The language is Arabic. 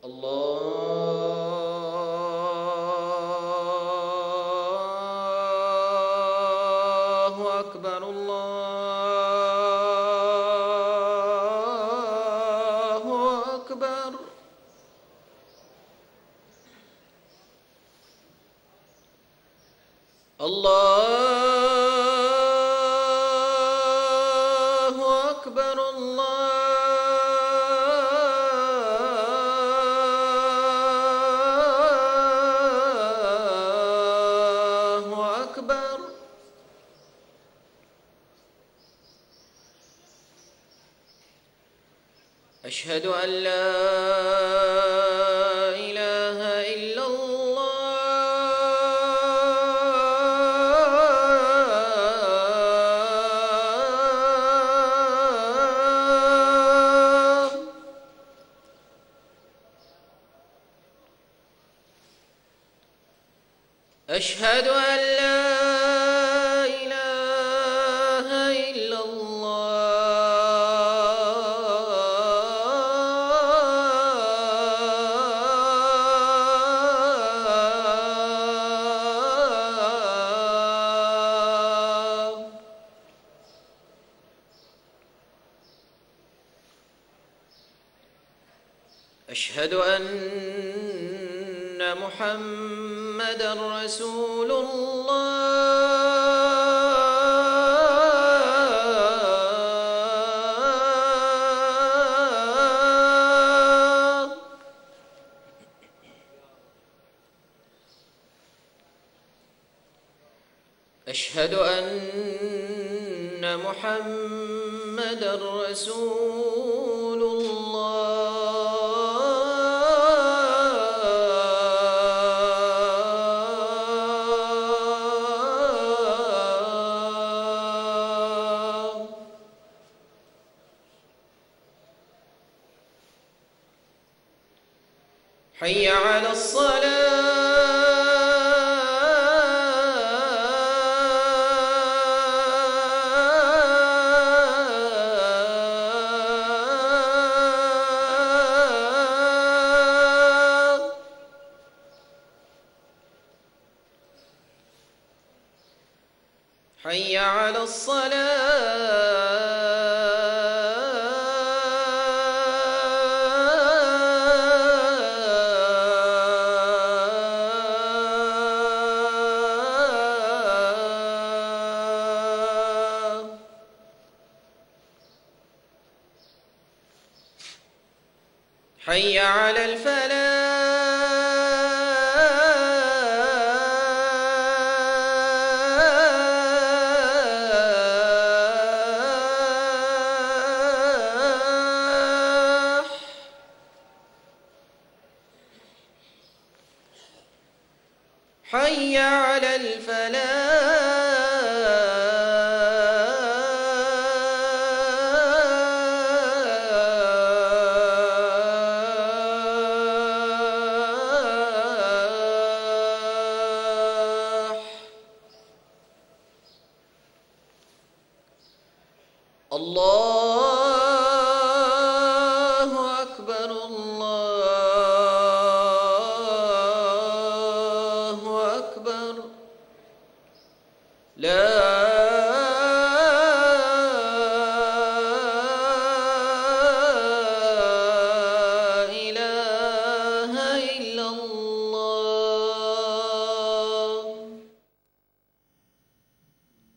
الله أكبر الله أكبر. الله أكبر الله أكبر. أشهد أن لا إله إلا الله. أشهد أن لا إله إلا الله. أشهد أن محمدًا رسول الله. أشهد أن محمدًا رسول الله. حي على الصلاة. حي على الصلاة. حي على الفلاح. حي على الفلاح.